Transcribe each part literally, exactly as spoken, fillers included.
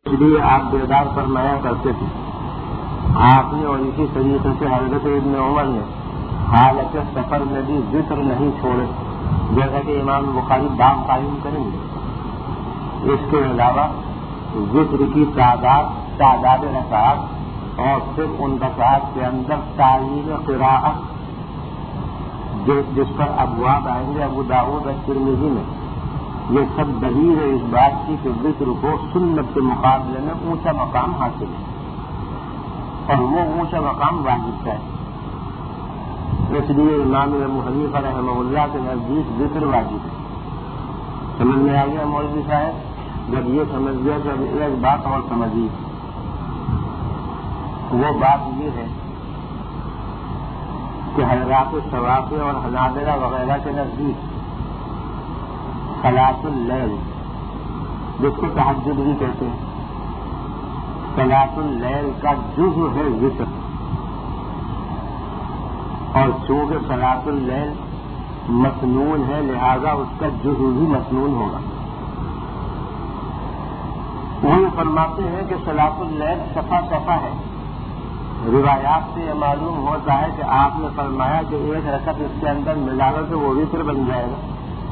اس لیے آپ بیدار فرمایا کرتے تھے آپ نے، اور اسی طریقے سے حضرت ابن عمر نے حالت سفر میں بھی ذکر نہیں چھوڑے، جیسا کہ امام بخاری باب قائم کریں گے۔ اس کے علاوہ ذکر کی تعداد تعداد رکعات اور پھر ان رکعات کے اندر تعیین قراءت جس پر ابواب آئیں گے ابو داؤد اور ترمذی میں، یہ سب دلیل ہے اس بات کی کہ ذکر کو سنت کے مقابلے میں اونچا مقام حاصل ہے اور وہ اونچا مقام واجب ہے۔ اس لیے امام ابو حنیفہ رحمہ اللہ کے نزدیک ذکر واجب ہے۔ سمجھ میں آ گیا مولوی صاحب؟ جب یہ سمجھ گیا تو اب ایک بات اور سمجھیے، وہ بات یہ ہے کہ حضرات شوافی اور حنابلہ وغیرہ کے نزدیک صلاۃ اللیل، جس کو تہجد بھی کہتے ہیں، صلاۃ اللیل کا جزء ہے ذکر، اور چونکہ صلاۃ اللیل مسنون ہے لہذا اس کا جزء بھی مسنون ہوگا۔ وہ یہ فرماتے ہیں کہ صلاۃ اللیل صفا صفا ہے۔ روایات سے یہ معلوم ہوتا ہے کہ آپ نے فرمایا کہ ایک رکعت اس کے اندر ملا کر کے وہ وتر بن جائے گا۔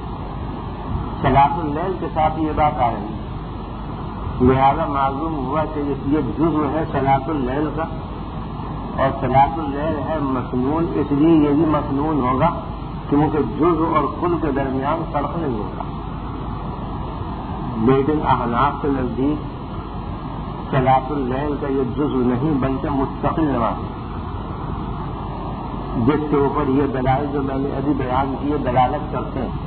صلاۃ اللیل کے ساتھ یہ بات آ رہی ہے، لہذا معلوم ہوا کہ یہ جزء ہے صلاۃ اللیل کا، اور صلاۃ اللیل ہے مسنون، اس لیے یہ بھی مسنون ہوگا کیونکہ جزء اور کل کے درمیان فرق نہیں ہوگا۔ لیکن احناف کے نزدیک صلاۃ اللیل کا یہ جزء نہیں بلکہ مستقل نماز ہے، جس کے اوپر یہ دلائل جو میں نے ابھی بیان کیے دلالت کرتے ہیں۔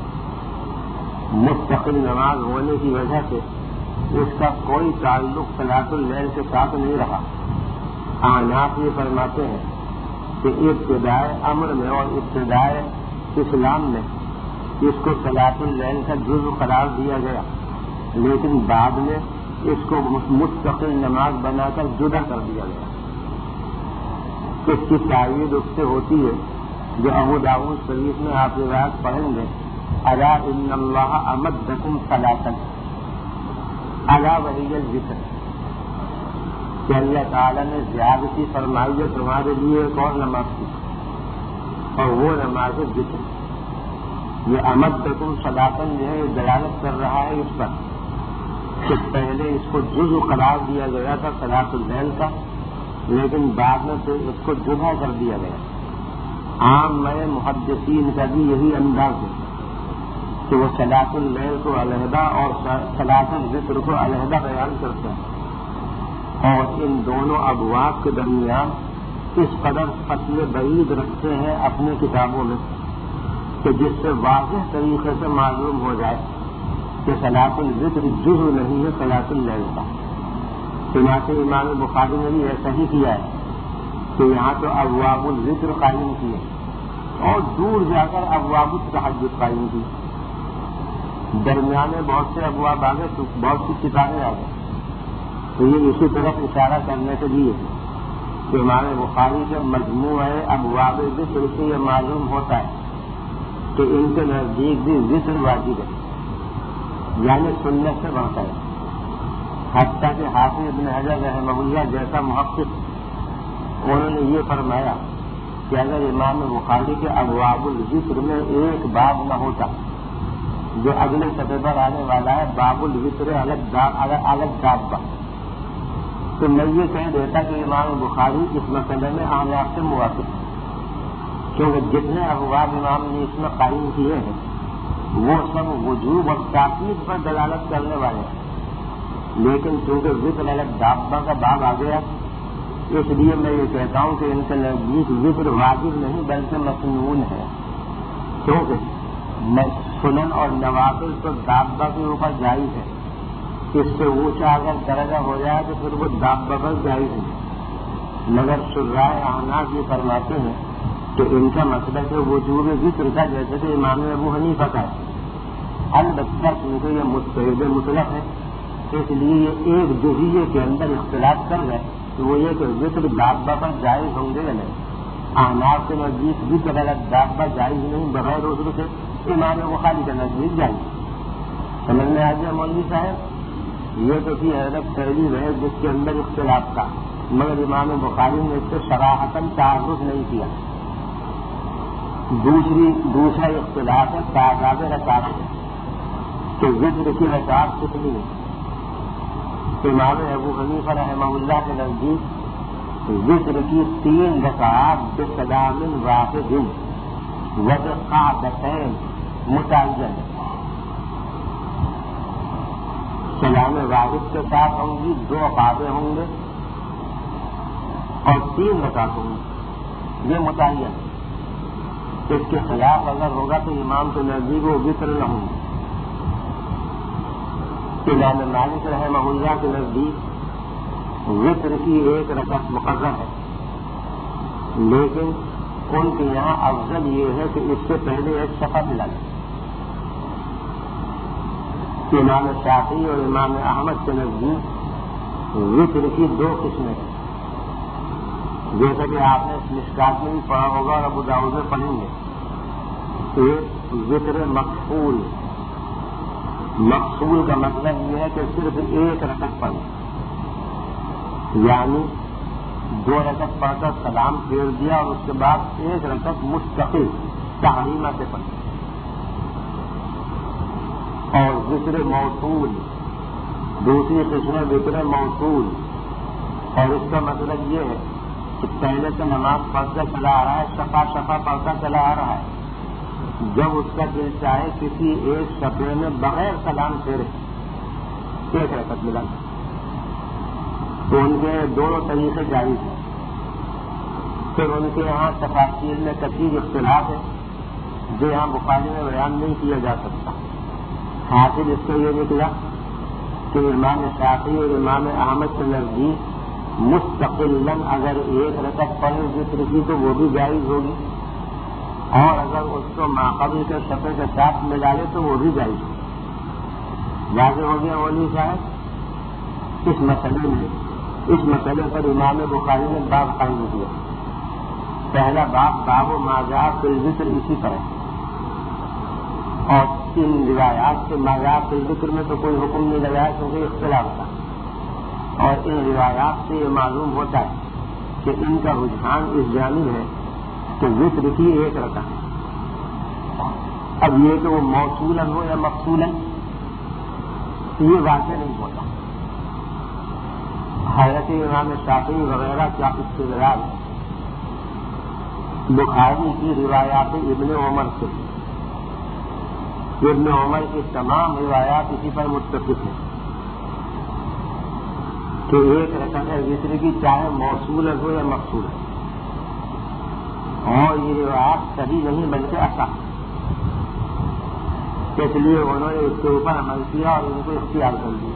مستقل نماز ہونے کی وجہ سے اس کا کوئی تعلق صلاۃ اللیل کے ساتھ نہیں رہا۔ احناف یہ فرماتے ہیں کہ ابتدائے امر میں اور ابتدائے اسلام میں اس کو صلاۃ اللیل کا جزء قرار دیا گیا، لیکن بعد میں اس کو مستقل نماز بنا کر جدا کر دیا گیا۔ اس کی تائید اس سے ہوتی ہے جو ابو داؤد شریف میں آپ روایت پڑھیں گے، الا ان اللہ امدکم صلاۃ، الا وہی الذکر، کہ اللہ تعالیٰ نے زیادتی فرمائی ہے تمہارے لیے ایک اور نماز کی، اور وہ نماز ذکر۔ یہ امدکم صلاۃ جو ہے یہ دلالت کر رہا ہے اس پر کہ پہلے اس کو جزء قرار دیا گیا تھا صلاۃ اللیل کا، لیکن بعد میں پھر اس کو جدا کر دیا گیا۔ عام میں محدثین کا بھی یہی انداز ہے کہ وہ صلاۃ اللیل کو علیحدہ اور صلاۃ الذکر کو علیحدہ بیان کرتے ہیں، اور ان دونوں ابواب کے درمیان اس قدر فصل بعید رکھتے ہیں اپنی کتابوں میں کہ جس سے واضح طریقے سے معلوم ہو جائے کہ صلاۃ الذکر جزء نہیں ہے صلاۃ اللیل کا۔ چنانچہ امام بخاری نے بھی ایسا ہی کیا ہے کہ یہاں تو ابواب الذکر قائم کیے اور دور جا کر ابواب التہجد قائم کی، درمیان میں بہت سے ابواب آ گئے، بہت سی کتابیں آ گئی۔ تو یہ اسی طرف اشارہ کرنے کے لیے کہ امام بخاری کے مجموعہ ابواب ذکر سے یہ معلوم ہوتا ہے کہ ان کے نزدیک بھی ذکر واجب ہے، یعنی سنت سے بڑھتا ہے۔ حتیٰ کہ حافظ ابن حجر رحمہ اللہ جیسا محقق انہوں نے یہ فرمایا کہ اگر امام بخاری کے ابواب الذکر میں ایک باب نہ ہوتا جو اگلے صفحے پر آنے والا ہے باب الوتر الگ دابہ، تو میں یہ کہہ دیتا کہ امام بخاری اس مسئلے میں احناف سے موافق ہے، کیونکہ جتنے ابواب امام نے اس میں قائم کیے ہیں وہ سب وجوب اور تاکید پر دلالت کرنے والے ہیں، لیکن چونکہ ذکر الگ دابہ کا باب آ گیا اس لیے میں یہ کہتا ہوں کہ ان کے نزدیک ذکر واجب نہیں بلکہ مسنون ہے، کیونکہ سنن اور نوافل تو دابہ کے اوپر جائز ہے، اس سے اونچا اگر درجہ ہو جائے تو پھر وہ دابہ پر جائز ہے، مگر شراح احناف یہ فرماتے ہیں کہ ان کا مطلب ہے وجوب ذکر کا جیسے کہ امام ابو حنیفہ کا ہے، البتہ کیونکہ یہ مستحب مطلق ہے اس لیے یہ ایک جزیے کے اندر اختلاف کر گئے تو وہ یہ کہ ذکر دابہ پر جائز ہوں گے یا نہیں۔ احناف کے نزدیک ذکر الگ دابہ جائز نہیں بغیر عذر سے، امام بخاری کے نزدیک جائز۔ سمجھ میں آ گیا مولوی صاحب؟ یہ تو تھی حضرت پہلی ہے جس کے اندر اختلاف تھا، مگر امام بخاری نے اس سے صراحتاً تعارف نہیں کیا۔ دوسری دوسرا اختلاف ہے تعداد رکعات ہے کہ ذکر کی رکعات کتنی ہے۔ امام ابو حنیفہ رحمہ اللہ کے نزدیک ذکر کی تین رکعات بسلام واحد وبقعدتین متعین، سلام واحد کے ساتھ ہوں گی، دو قعدے ہوں گے اور تین رکعت ہوں گی، یہ متعین۔ اس کے خلاف اگر ہوگا تو امام کے نزدیک وہ وطر نہ ہوں گے۔ امام مالک رحمہ اللہ کے نزدیک وطر کی ایک رکعت مقرر ہے، لیکن ان کے یہاں افضل یہ ہے کہ اس سے پہلے ایک صفحہ ملا جائے۔ امام شافعی اور امام احمد کے نزدیک وطر کی دو قسمیں ہیں، جیسا کہ آپ نے مشکات میں بھی پڑھا ہوگا اور ابو داؤد میں پڑھیں گے۔ ایک وطر مقصول، مقصول کا مطلب یہ ہے کہ صرف ایک رکعت پڑھیں، یعنی دو رکعت پڑھ کر سلام پھیر دیا اور اس کے بعد ایک رکعت مستقل تحریمہ سے پڑھی۔ اور وطر موصول، دوسری قسم وطر موصول، اور اس کا مطلب یہ ہے کہ پہلے سے نماز پڑھتا چلا آ رہا ہے، شفا شفا پڑھتا چلا آ رہا ہے، جب اس کا دل چاہے کسی ایک شفے میں بغیر سلام پھیرے ایک رکعت ملا، تو ان کے دونوں طریقے جائز ہیں۔ پھر ان کے یہاں تفاصیل میں کثیر اختلاف ہے جو یہاں بخاری میں بیان نہیں کیا جا سکتا۔ حاصل اس کو یہ نکلا کہ امام شافعی اور امام احمد کے نزدیک مستقلاً اگر ایک رکعت پڑھے ذکر کی تو وہ بھی جائز ہوگی، اور اگر اس کو ماقبل کے شفے کے ساتھ ملا لے تو وہ بھی جائز ہوگی۔ واضح ہو گیا مولوی صاحب؟ اس مسئلے میں اس مسئلے پر امام بخاری نے باب قائم کیا۔ پہلا باب باب و ماجا فی الذکر اسی پر ہے، اور ان روایات سے ماجا فی الذکر میں تو کوئی حکم نہیں لگایا کیونکہ اختلاف تھا، اور ان روایات سے یہ معلوم ہوتا ہے کہ ان کا رجحان اس جانب ہے کہ ذکر کی ایک رکعت۔ اب یہ کہ وہ موصولاً ہو یا مقصولاً یہ واضح نہیں ہوتا۔ حضرت امام شافعی وغیرہ کا استدلال بخاری کی روایات ابن عمر سے، ابن عمر کی تمام روایات اسی پر متفق ہیں کہ ایک رکعت ذکر کی چاہے موصول ہو یا مقصول ہے، اور یہ روایات صحیح نہیں بلکہ اصح، اس لیے انہوں نے اس کے اوپر عمل کیا اور ان کو اختیار کر دیا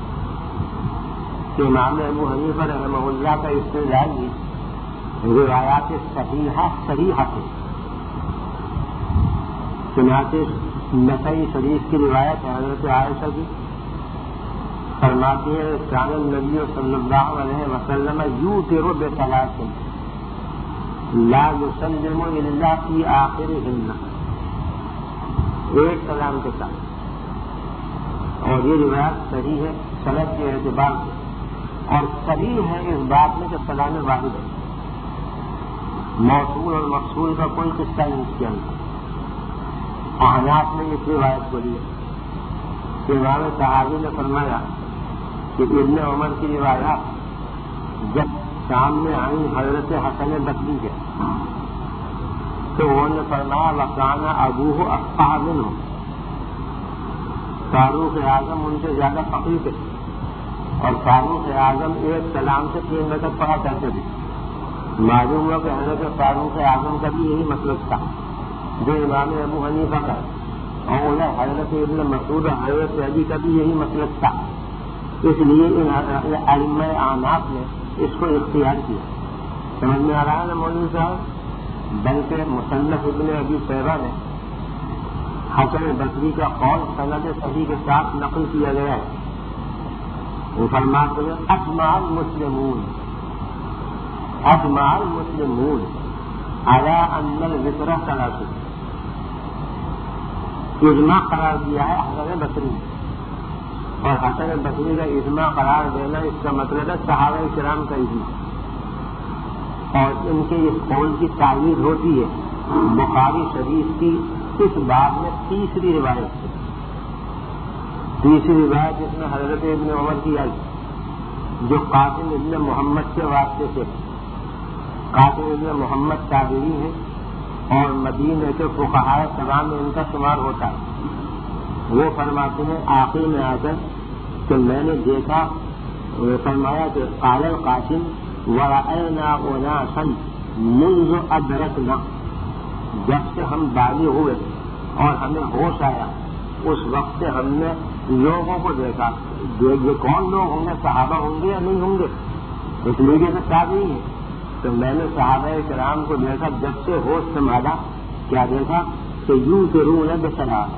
کہ امام ابو حنیفہ رحمہ اللہ کا استدلال بھی روایات صحیحہ صحیحہ سے، چنانچہ نسائی شریف کی روایت ہے حضرت عائشہ کی، فرماتی ہے کان النبی صلی اللہ علیہ وسلم یوتر بثلاث لا یسلم الا فی آخرہن، ایک سلام کے ساتھ، اور یہ روایت صحیح ہے سند کے اعتبار سے، اور صحیح ہے اس بات میں کہ سلام واحد ہے، موصول اور مقصول کا کوئی قصہ نہیں کیا۔ احناف نے اس روایت کو لیا کہ امام صحابی نے فرمایا کہ ابن عمر کی روایات جب سامنے آئی حضرت حسن بصری کے تو انہوں نے فرمایا وکانا ابوہ افقہ منہ، فاروق اعظم ان سے زیادہ فقیہ تھے، اور فاروق اعظم ایک سلام سے تین رکعت پڑھا کرتے تھے۔ معلوم ہوا کہ حضرت فاروق اعظم کا بھی یہی مسلک تھا جو امام ابو حنیفہ کا، اور انہیں حضرت ابن مسعود حضرت علی کا بھی یہی مسلک تھا، اس لیے ان ائمہ اعناف نے اس کو اختیار کیا۔ سمجھ میں آ رہا ہے نا مولوی صاحب؟ بلکہ مصنف ابن ابی شیبہ نے حسن بصری کا قول سند صحیح کے ساتھ نقل کیا گیا ہے۔ وہ فرماتے ہیں اجمع المسلمون اجمع المسلمون علی ان الوتر ثلاث، اجماع قرار دیا ہے حسن بصری، اور حسن بصری کا اجماع قرار دینا اس کا مطلب ہے صحابہ کرام کا اجماع، اور ان کے اس قول کی تعویذ ہوتی ہے بخاری شریف کی اس باب میں تیسری روایت ہے، تیسری روایت جس میں حضرت ابن عمر کی آئی جو قاسم ابن محمد کے واسطے سے، قاسم ابن محمد تابعی ہے اور مدینہ کے فقہاء سبع میں ان کا شمار ہوتا ہے۔ وہ فرماتے ہیں آخر میں آ کر کہ میں نے دیکھا، فرمایا کہ قال القاسم ورأینا اناسا منذ ادرکنا، جب سے ہم بالغ ہوئے اور ہمیں ہوش آیا اس وقت سے ہم نے لوگوں کو دیکھا، یہ کون لوگ ہوں گے، صحابہ ہوں گے یا نہیں ہوں گے، اس لیے تو تابعی ہے، تو میں نے صحابہ کرام کو دیکھا جب سے ہوش سنبھالا، کیا دیکھا کہ یوں ضرور ہے بسلام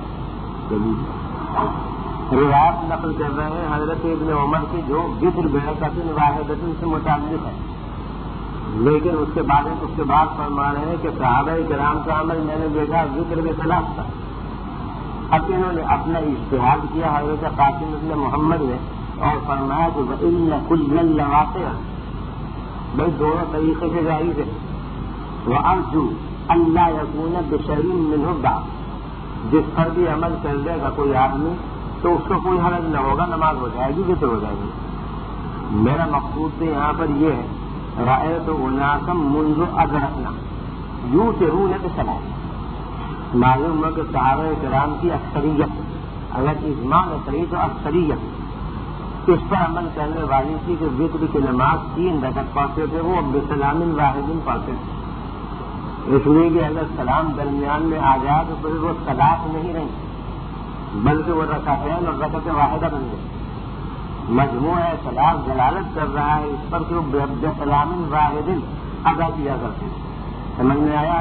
روایت نقل کر رہے ہیں حضرت ابن عمر کی جو ذکر بحثت واحدۃ سے متعلق ہے، لیکن اس کے بعد اس کے بعد فرما رہے ہیں کہ صحابہ کرام کا عمل میں نے دیکھا ذکر بخلاف تھا۔ اب انہوں نے اپنا اجتہاد کیا حضرت قاسم ابن محمد نے اور فرمایا کہ وَإِنَّ كُلًّا لَوَاقِعًا، بھائی دونوں طریقے سے جائز ہے، وَأَرْجُو أَن لَا يَكُونَ بِشَيْءٍ مِّنْهُ بَعْدُ، جس پر بھی عمل کر دے گا کوئی آدمی تو اس کو کوئی حرج نہ ہوگا، نماز ہو جائے گی، ذکر ہو جائے گی۔ میرا مقصود تو یہاں پر یہ ہے رأیت اناسا منذ ادرکنا یوترون بصلاۃ، معلوم ہے کہ صحابہ کرام کی اکثریت، اگر اجماع میں صحیح تو اکثریت اس پر عمل کرنے والی تھی کہ ذکر کی نماز تین رکعت پڑھتے تھے، وہ بسلام واحد پڑھتے تھے، اس لیے کہ اگر سلام درمیان میں آ جائے تو پھر وہ صلاۃ نہیں رہی بلکہ وہ رکعتین اور رکعت واحدہ بن گئی۔ مجموعہ صلاۃ دلالت کر رہا ہے اس پر کہ وہ بسلام واحد ادا کیا کرتے ہیں۔ سمجھ میں آیا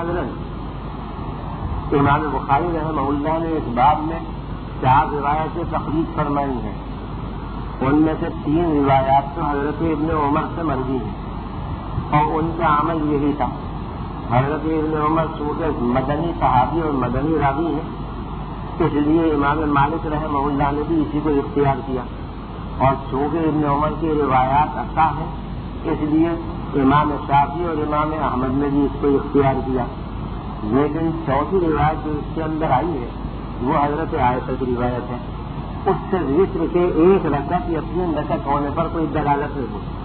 حضرت؟ امام بخاری رحمہ اللہ نے اس باب میں چار روایتیں تخریج فرمائی ہیں، ان میں سے تین روایات تو حضرت ابن عمر سے مروی ہیں اور ان کا عمل یہی تھا۔ حضرت ابن عمر چونکہ مدنی صحابی اور مدنی راوی ہے، اس لیے امام مالک رحمہ اللہ نے بھی اسی کو اختیار کیا، اور چونکہ ابن عمر کی روایات اصح ہیں اس لیے امام شافعی اور امام احمد نے بھی اس کو اختیار کیا۔ لیکن چوتھی روایت جو اس کے اندر آئی ہے وہ حضرت عائشہ کی روایت ہے، اس سے ذکر کے ایک رکعت یا تین رکعت ہونے پر کوئی دلالت نہیں ہوتی،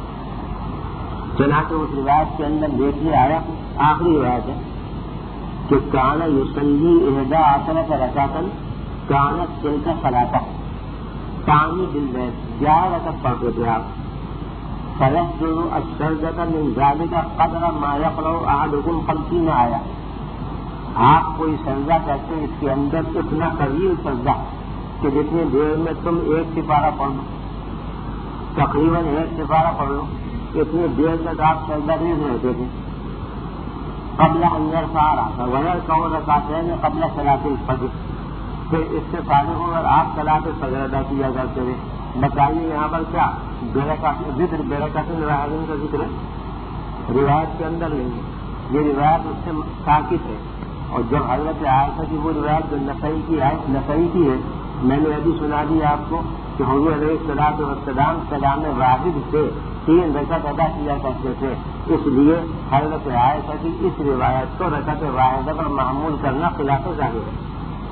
چنانچہ اس روایت کے اندر دیکھیے آیا آخری روایت ہے کہ کان یصلی احدی عشرۃ رکعۃ کانت تلک صلاۃ، ثانی باللیل گیارہ رکعت پڑھتے تھے آپ، فیسجد السجدۃ من ذلک قدر ما یقرأ احدکم خمسین آیہ، آپ کوئی سجدہ کرتے ہیں اس کے اندر اتنا طویل سجدہ کہ جتنی دیر میں تم ایک سپارہ پڑھ لو، تقریباً ایک سپارہ پڑھ لو، اتنی دیر تک آپ سجدہ نہیں رہتے تھے۔ قبل ان یرفع رأسہ ویرکع رکعتین قبل صلاۃ الفجر، پھر اس سے فارغ ہو کر آپ صلاۃ الفجر ادا کیا کرتے تھے۔ بتائیے یہاں پر کیا ذکر برکت واحد کا ذکر ہے؟ روایت کے اندر نہیں ہے، یہ روایت اس سے ساکت ہے، اور جب حضرت عائشہ کی وہ روایت جو نسائی کی ہے نسائی کی ہے میں نے ابھی سنا دی آپ کو کہ حضور علیہ الصلوۃ والسلام سلام واحد سے تین رکعت ادا کیا کرتے تھے، اس لیے حضرت عائشہ کی اس روایت کو رکعت واحدہ پر معمول کرنا خلاف ظاہر ہے۔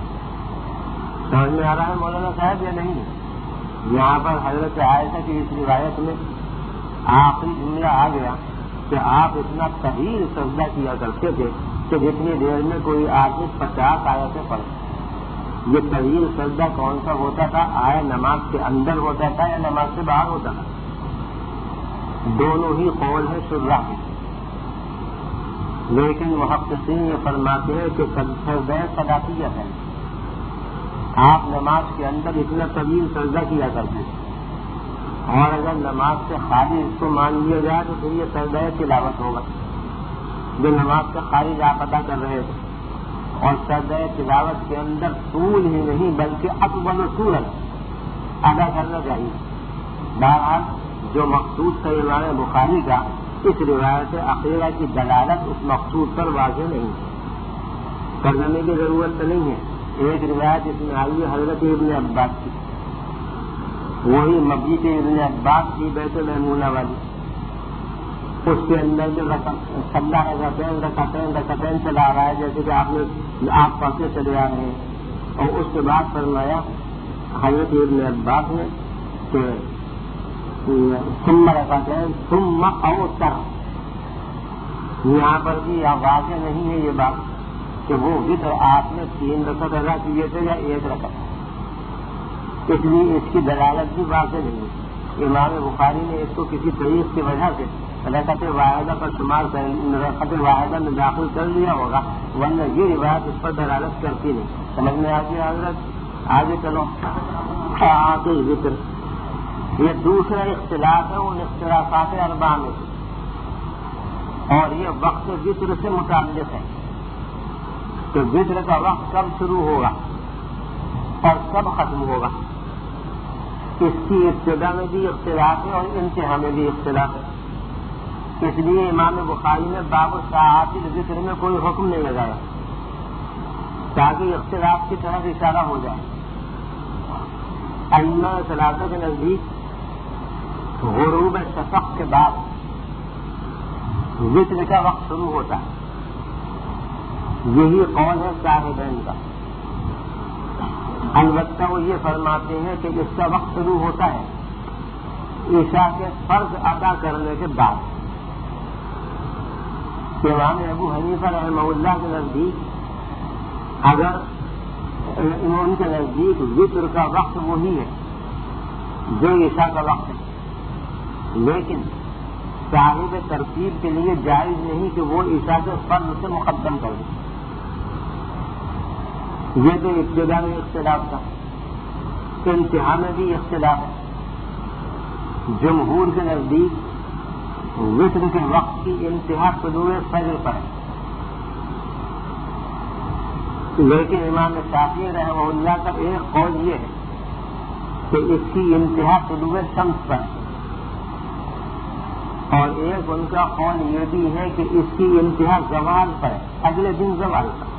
سمجھ میں آ رہا ہے مولانا صاحب یا نہیں؟ یہاں پر حضرت عائشہ کی اس روایت میں آخری جملہ آ گیا کہ آپ اتنا طویل سجدہ کیا کرتے تھے کہ جتنی دیر میں کوئی آدمی پچاس آیتیں پڑھے۔ یہ طویل سجدہ کون سا ہوتا تھا؟ آیا نماز کے اندر ہوتا تھا یا نماز سے باہر ہوتا تھا؟ دونوں ہی قول ہے شرح کے، لیکن محققین یہ فرماتے ہیں کہ سجدہ صلاتیہ ہے، آپ نماز کے اندر اتنا طویل سجدہ کیا کرتے ہیں، اور اگر نماز سے خارج اس کو مان لیا جائے تو پھر یہ سجدہ تلاوت ہوگا جو نماز سے خارج آپ ادا کر رہے تھے، اور سجدہ تلاوت کے اندر طول ہی نہیں بلکہ اطول صورت ادا کرنا چاہیے۔ بہرحال جو مقصود تھا امام بخاری کا، اس روایت اخیرہ کی دلالت اس مقصود پر واضح نہیں ہے، کرنے کی ضرورت تو نہیں ہے۔ ایک روایت اس میں آئی ہے حضرت ابن عباس کی وہی مبیت ابن عباس کی بیت المعمونہ والی، اس کے اندر جو صلاح رکعتین رکعتین رکعتین چلا رہا ہے، جیسے کہ آپ نے آپ پڑھتے چلے آ رہے ہیں، اور اس کے بعد فرمایا حضرت ابن عباس نے کہ ثم رکعتین ثم اوتر، یہاں پر بھی واضح نہیں ہے یہ بات کہ وہ وتر آپ نے تین رکعت ادا کیے تھے یا ایک رکعت، اس لیے اس کی دلالت بھی واضح نہیں ہے۔ امام بخاری نے اس کو کسی طریق کی وجہ سے رکعت واحدہ پر شمار کر رکعت واحدہ میں داخل کر لیا ہوگا، ورنہ یہ روایت اس پر دلالت کرتی نہیں۔ سمجھ میں آ گیا حضرت؟ آگے چلو۔ آخر ذکر یہ دوسرا اختلاف ہے ان اختلافات اربعہ میں، اور یہ وقت ذکر سے متعلق ہے کہ ذکر کا وقت کب شروع ہوگا اور کب ختم ہوگا۔ اس کی ابتدا میں بھی اختلاف ہے اور انتہا میں بھی اختلاف ہے، اس لیے امام بخاری نے باب ساعات الذکر میں کوئی حکم نہیں لگایا تاکہ اختلاف کی طرف اشارہ ہو جائے۔ ائمہ ثلاثہ کے نزدیک غروب شفق کے بعد ذکر کا وقت شروع ہوتا ہے، یہی قول ہے صاحبین کا۔ البتہ وہ یہ فرماتے ہیں کہ اس کا وقت شروع ہوتا ہے عشاء کے فرض ادا کرنے کے بعد۔ امام ابو حنیفہ رحمہ اللہ کے نزدیک اگر ان کے نزدیک وتر کا وقت وہی ہے جو عشاء کا وقت ہے، لیکن صاحب ترتیب کے لیے جائز نہیں کہ وہ عشاء کے فرض سے مقدم کر دے۔ یہ تو ابتدا میں اختلاف تھا، انتہا میں بھی اختلاف ہے۔ جمہور کے نزدیک وتر کے وقت کی انتہا طلوع فجر پر ہے، لیکن امام شافعی رحمہ اللہ کا ایک قول یہ ہے کہ اس کی انتہا طلوع شمس پر ہے، اور ایک ان کا قول یہ بھی ہے کہ اس کی انتہا زوال پر ہے، اگلے دن زوال پر۔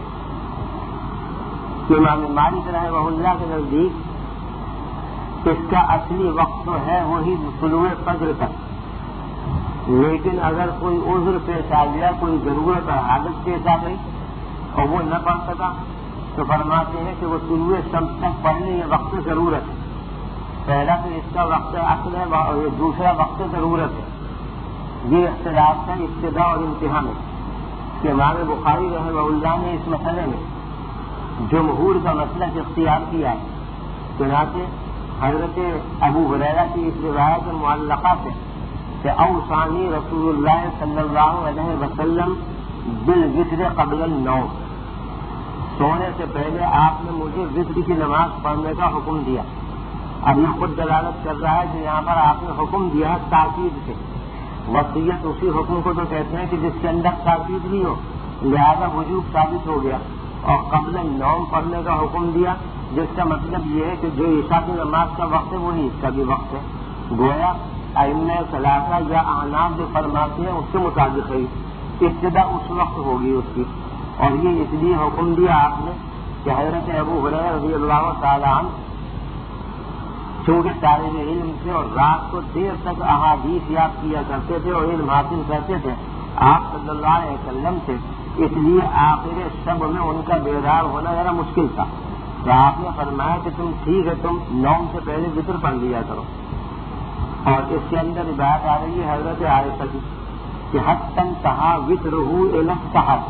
امام مالک رحمہ اللہ کے نزدیک اس کا اصلی وقت تو ہے وہی طلوع فجر کا، لیکن اگر کوئی عذر پیش آ گیا، کوئی ضرورت اور حاجت پیش آ گئی اور وہ نہ پڑھ سکا تو فرماتے ہیں کہ وہ طلوع شمس تک پڑھنے یہ وقت ضرورت ہے۔ پہلا تو اس کا وقت اصل ہے اور دوسرا وقت ضرورت ہے۔ یہ اختلاف ہے ابتدا اور انتہا میں کہ امام بخاری رحمہ اللہ نے اس مسئلے میں جمہور کا مسلک اختیار کیا ہے، چنانچہ حضرت ابو ہریرہ کی اس روایت معلقہ سے کہ اوصانی رسول اللہ صلی اللہ علیہ وسلم بالوتر قبل النوم، سونے سے پہلے آپ نے مجھے وتر کی نماز پڑھنے کا حکم دیا۔ اب یہ خود دلالت کر رہا ہے کہ یہاں پر آپ نے حکم دیا تاکید سے، وصیت اسی حکم کو تو کہتے ہیں کہ جس کے اندر تاکید نہیں ہو، لہذا وجوب ثابت ہو گیا، اور قبل النوم پڑھنے کا حکم دیا، جس کا مطلب یہ ہے کہ جو عشاء کی نماز کا وقت ہے وہی اس کا بھی وقت ہے۔ گویا ائمہ ثلاثہ یا احناف جو فرماتے ہیں اس کے مطابق ہے ابتدا اس وقت ہوگی اس کی، اور یہ اس لیے حکم دیا آپ نے کہ حضرت ابو ہریرہ رضی اللہ تعالیٰ عنہ چونکہ طالب علم تھے اور رات کو دیر تک احادیث یاد کیا کرتے تھے اور علم حاصل کرتے تھے آپ صلی اللہ علیہ وسلم سے، اس لیے آخر شب میں ان کا بیدار ہونا ذرا مشکل تھا، تو آپ نے فرمایا کہ تم ٹھیک ہے تم نوم سے پہلے وتر پڑھ لیا کرو۔ اور اس کے اندر روایت آ رہی ہے حضرت عائشہ کی کہ حتی انتہا وترہ الی السحر،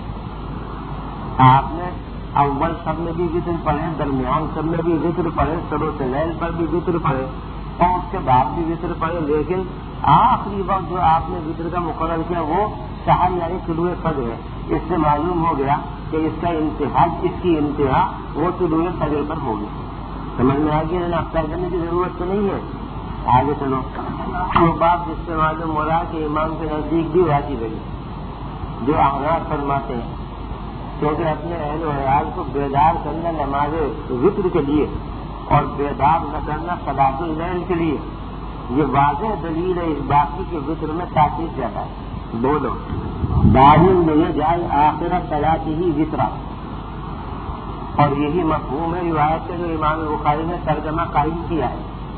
آپ نے اول سب میں بھی وتر پڑھے، درمیان سب میں بھی وتر پڑھے، ثلث اللیل پر بھی وتر پڑھے اور اس کے بعد بھی وتر پڑھے، لیکن آخری وقت جو آپ نے وتر کا مقرر کیا وہ سحر یعنی طلوع فجر ہے۔ اس سے معلوم ہو گیا کہ اس کا انتہا اس کی انتہا وہ طلوع فجر پر ہوگی۔ سمجھ میں آ گیا نا، اب کرنے کی ضرورت تو نہیں ہے۔ آگے چلو، وہ بات جس سے معلوم ہو رہا کہ امام کے نزدیک بھی واجب ہے جو احناف فرماتے ہیں، کیونکہ اپنے اہل و عیال کو بیدار کرنا نماز وتر کے لیے اور بیدار نہ کرنا صلاۃ اللیل کے لیے، یہ واضح دلیل ہے اس بات کی کہ وتر میں تاکید زیادہ ہے۔ بولو دارین میں جائے آخر صلاۃ ہی وترا، اور یہی مفہوم ہے روایت سے جو امام بخاری نے ترجمہ قائم کیا ہے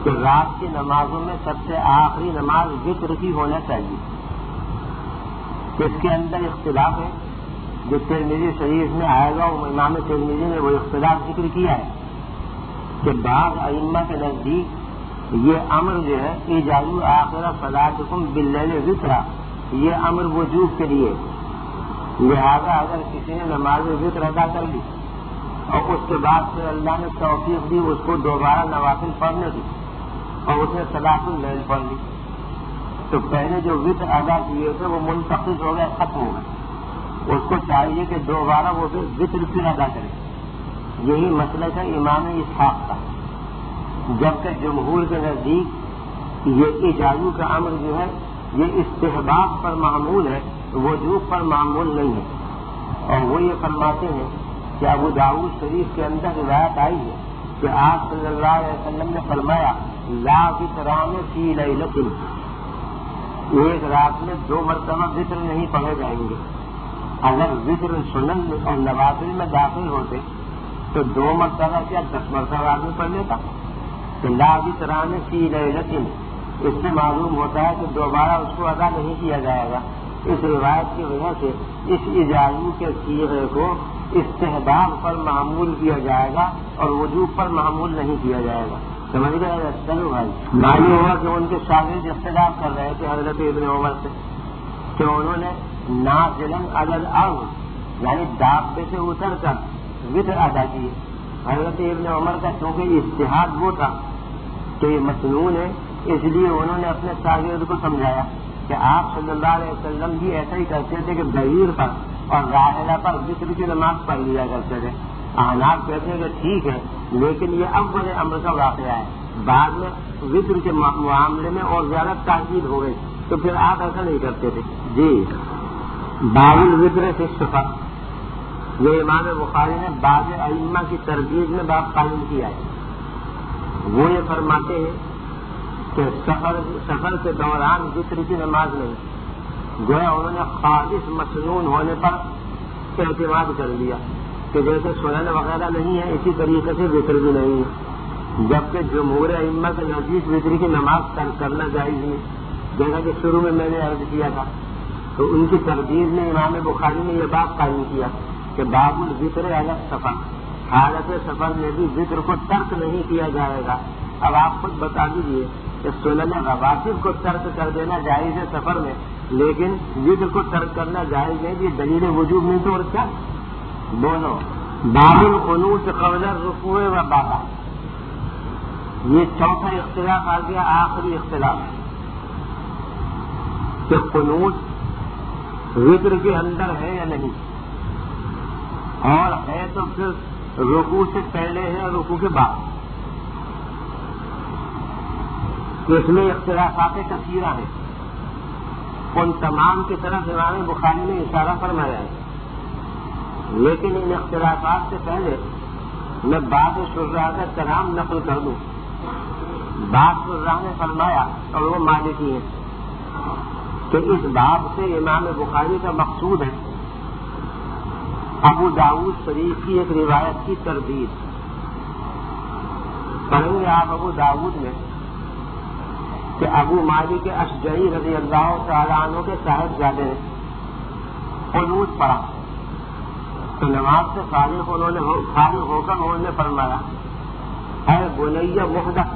کہ رات کی نمازوں میں سب سے آخری نماز وتر کی ہونا چاہیے. اس کے اندر اختلاف ہے، جو ترمذی شریف میں آئے گا وہ امام ترمذی نے وہ اختلاف ذکر کیا ہے کہ بعض ائمہ کے نزدیک یہ امر جو ہے ایجاز آخر صلاتکم باللیل وترا، یہ امر وجوب کے لیے. لہذا اگر کسی نے نماز وتر ادا کر لی اور اس کے بعد پھر اللہ نے توفیق دی اس کو دوبارہ نوافل پڑھنے دی اور اس نے صلاۃ اللیل پڑھ لی، تو پہلے جو وتر ادا کیے تھے وہ منتقل ہو گئے، ختم ہو گئے. اس کو چاہیے کہ دوبارہ وہ وتر پھر ادا کرے. یہی مسئلہ ہے امام اسحاق کا، جبکہ جمہور کے نزدیک یہ ایجاز کا امر جو ہے یہ استحباب پر معمول ہے، وجوب پر معمول نہیں ہے. اور وہ یہ فرماتے ہیں کہ ابو داؤد شریف کے اندر روایت آئی ہے کہ آپ صلی اللہ علیہ وسلم نے فرمایا لا وتران فی لیلۃ، ایک رات میں دو مرتبہ وتر نہیں پڑھے جائیں گے. اگر وتر سنن اور نوافل میں داخل ہوتے تو دو مرتبہ کیا دس مرتبہ آدمی پڑھ لیتا. تو لا وتران فی لیلۃ، اس سے معلوم ہوتا ہے کہ دوبارہ اس کو ادا نہیں کیا جائے گا. اس روایت کی وجہ سے اس اجازت کے صیغے کو استحباب پر معمول کیا جائے گا اور وجوب پر معمول نہیں کیا جائے گا. سمجھ گئے؟ چلو بھائی، معلوم ہوا کہ ان کے شاگرد اختلاف کر رہے تھے حضرت ابن عمر سے کہ انہوں نے نازلاً علی الارض یعنی دابے سے اتر کر وتر ادا کیے. حضرت ابن عمر کا چونکہ اجتہاد وہ تھا کہ یہ مسنون ہے، اس لیے انہوں نے اپنے شاگرد کو سمجھایا کہ آپ صلی اللہ علیہ وسلم بھی ایسا ہی کرتے تھے کہ بعیر پر اور راحلہ پر وتر کی نماز پڑھ لیا کرتے تھے. احناف کہتے ہیں کہ ٹھیک ہے، لیکن یہ اول امر کا واقعہ ہے، بعد میں وتر کے معاملے میں اور زیادہ تاکید ہو گئی تو پھر آپ ایسا نہیں کرتے تھے. جی باب الوتر فی السفر، یہ امام بخاری نے بعض ائمہ کی ترغیب میں باب قائم کیا ہے. وہ یہ فرماتے ہیں کہ سفر سفر کے دوران وتر کی نماز نہیں، گویا انہوں نے خالص مسنون ہونے پر اعتماد کر لیا کہ جیسے سنن وغیرہ نہیں ہے اسی طریقے سے وتر بھی نہیں ہے. جبکہ جمہور ائمہ کے نزدیک وتر کی نماز ترک کرنا جائز نہیں، جیسا کہ شروع میں میں نے عرض کیا تھا. تو ان کی تردید میں امام بخاری نے یہ باب قائم کیا کہ باب الوتر علی السفر، حالت سفر میں بھی وتر کو ترک نہیں کیا جائے گا. اب آپ خود بتا دیجیے کہ سنن رواتب کو ترک کر دینا جائز ہے سفر میں، لیکن وتر کو ترک کرنا جائز ہے، یہ دلیل وجوب نہیں تو اور کیا. دونوں باب القنوت قبل الرکوع و بعد، یہ چوتھا اختلاف آ گیا، آخری اختلاف کہ قنوت وتر کے اندر ہے یا نہیں، اور ہے تو پھر رکوع سے پہلے ہے اور رکوع کے بعد. اس میں اختلافات کثیرہ ہیں، ان تمام کی طرف امام بخاری نے اشارہ فرمایا ہے. لیکن ان اختلافات سے پہلے میں بعض شراح کا کلام نقل کر دوں. بعض شراح نے فرمایا اور وہ مالکی ہیں کہ اس باب سے امام بخاری کا مقصود ہے ابو داؤد شریف کی ایک روایت کی تردید. پڑھیں گے آپ ابو داؤد میں کہ ابو مالک اشجعی رضی اللہ تعالیٰ عنہ کے صاحب زادے نے قنوت پڑھا تو نماز سے فارغ انہوں نے فارغ ہو کر انہوں نے فرمایا اے بنیہ محدث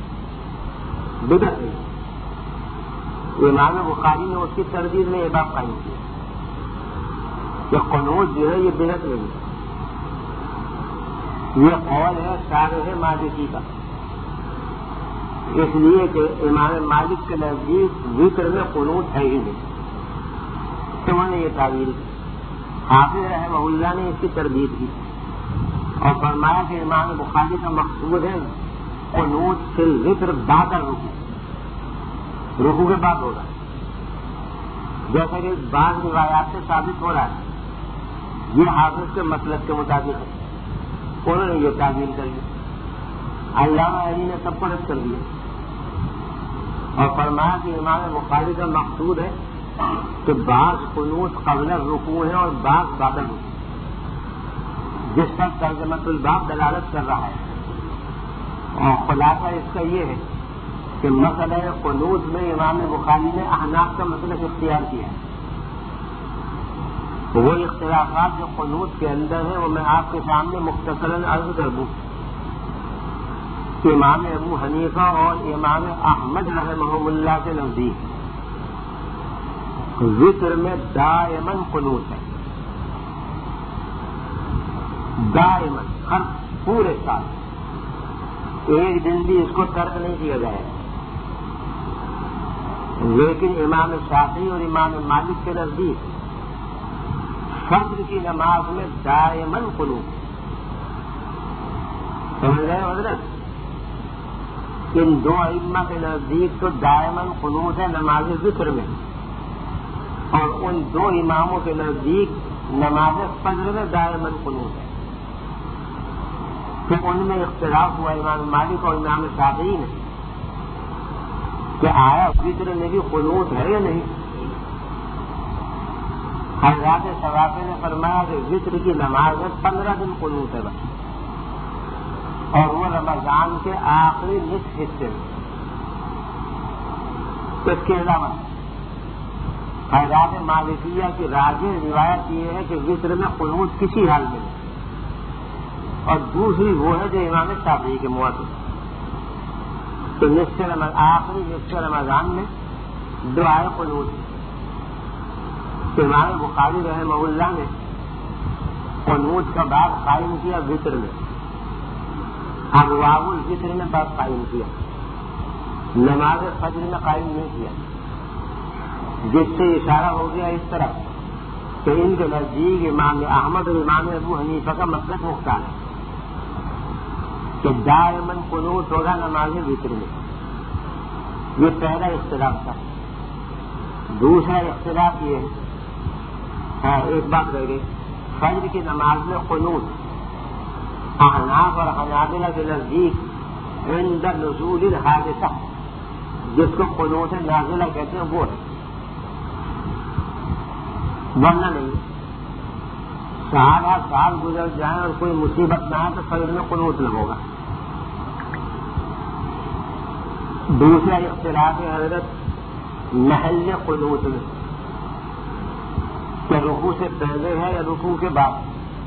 بدعت نہیں. امام بخاری نے اس کی تردید میں یہ بات قائم کی کہ قنوت جو ہے یہ بدعت نہیں، یہ قول ہے شارح مالکی کا، اس لیے کہ امام مالک کے نزدیک وتر میں قنوت ہے ہی نہیں. تو انہوں نے یہ تعبیر کی. حافظ رحمہ اللہ نے اس کی تردید کی اور فرمایا کہ امام بخاری کا مقصود ہے قنوت فی الوتر بعد الرکوع، رکوع کے بعد ہوگا، جیسا کہ بعض روایات سے ثابت ہو رہا ہے. یہ حافظ کے مطلب کے مطابق ہے، انہوں نے یہ تعبیر کر لی. علامہ علی نے سب کو رد کر دیا اور فرمایا کہ امام بخاری کا مقصود ہے کہ بعض قنوت قبل رکوع ہے اور بعض بعد الرکوع، جس پر ترجمۃ الباب دلالت کر رہا ہے. اور خلاصہ اس کا یہ ہے کہ مسئلہ قنوت میں امام بخاری نے احناف کا مسلک اختیار کیا ہے. وہ اختلافات جو قنوت کے اندر ہیں وہ میں آپ کے سامنے مختصراً عرض کر دوں. امام ابو حنیفہ اور امام احمد رحمہ اللہ کے نزدیک وطر میں دائماً قنوت ہے، دائماً ہر پورے سال، ایک دن بھی اس کو ترک نہیں کیا جائے. لیکن امام شافعی اور امام مالک کے نزدیک فجر کی نماز میں دائماً قنوت. سمجھ رہے ہیں حضرت؟ ان دو ائمہ کے نزدیک تو دائماً قنوت ہے نماز ذکر میں، اور ان دو اماموں کے نزدیک نماز فجر میں دائماً قنوت ہے. تو ان میں اختلاف ہوا امام مالک اور امام شافعی نے کہ آیا فجر میں بھی قنوت ہے یا نہیں. حضرات ثوابی نے فرمایا کہ وطر کی نماز میں پندرہ دن قنوت ہے بس، اور وہ رمضان کے آخری نصف حصے میں. اس کے علاوہ حضرات مالکیہ کی راجح روایت یہ ہے کہ وطر میں قنوت کسی حال میں نہیں، اور دوسری وہ ہے جو امام شافعی کے موافق. تو نصف آخری نصف رمضان میں دعائے قنوت. امام بخاری رحمہ اللہ نے قنوت کا باب قائم کیا وطر میں، ابواب الفطر میں باب قائم کیا، نماز فجر میں قائم نہیں کیا، جس سے اشارہ ہو گیا اس طرح کہ ان کے نزدیک امام احمد اور امام ابو حنیفہ کا مسلک مختلف ہے کہ دائماً قنوت ہوگا نماز وطر میں. یہ پہلا اختلاف تھا. دوسرا اختلاف یہ ہے، ہاں ایک بات رہ گئی، فجر کی نماز میں قنوت احناف اور حنابلہ کے نزدیک عند نزول الحادثہ، جس کو قنوت نازلہ کہتے ہیں، وہ ہے، ورنہ نہیں. سارا سال گزر جائے اور کوئی مصیبت نہ آئے تو فجر میں قنوت نہ ہوگا. دوسرا اختلاف ہے حضرت محل قنوت میں، کہ رکوع سے پہلے ہے یا رکوع کے بعد.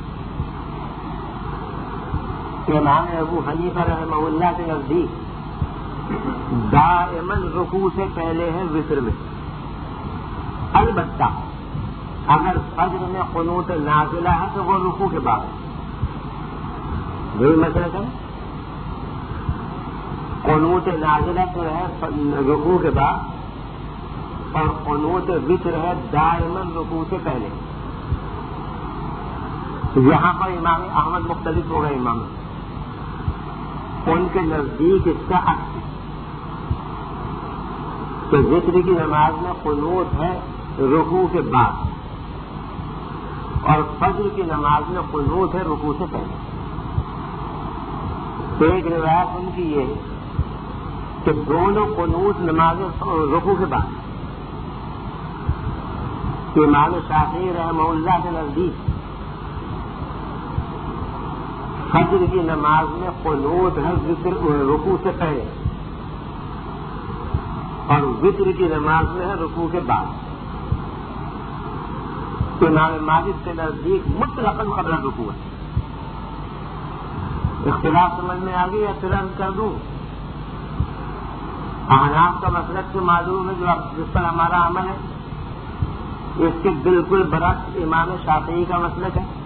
امام ابو حنیفہ رحمہ اللہ کے نزدیک دائماً رکوع سے پہلے ہے وطر میں. البتہ اگر فجر میں قنوت نازلہ ہے تو وہ رکوع کے بعد. یہی مسئلہ ہے، قنوت نازلہ تو ہے رکوع کے بعد، اور قنوت وطر ہے دائماً رکوع سے پہلے. یہاں پر امام احمد مختلف ہو گئے. امام ان کے نزدیک اس کا عکس ہے کہ وطر کی نماز میں قنوت ہے رکوع کے بعد، اور فجر کی نماز میں قنوت ہے رکوع سے پہلے. تو ایک روایت ان کی یہ ہے کہ دونوں قنوت نماز رکوع کے بعد. امام شافعی رحمہ اللہ کے نزدیک فجر کی نماز میں قنوت ہے رکوع سے پہلے، اور وطر کی نماز میں ہے رکوع کے بعد. امام مالک کے نزدیک مطلقاً قبل رکوع ہے. اختلاف سمجھ میں آ گئی، اختلاف کر دوں. احناف کا مسلک تو معلوم ہے، جو جس پر ہمارا عمل ہے، اس کے بالکل برعکس امام شافعی کا مسلک ہے.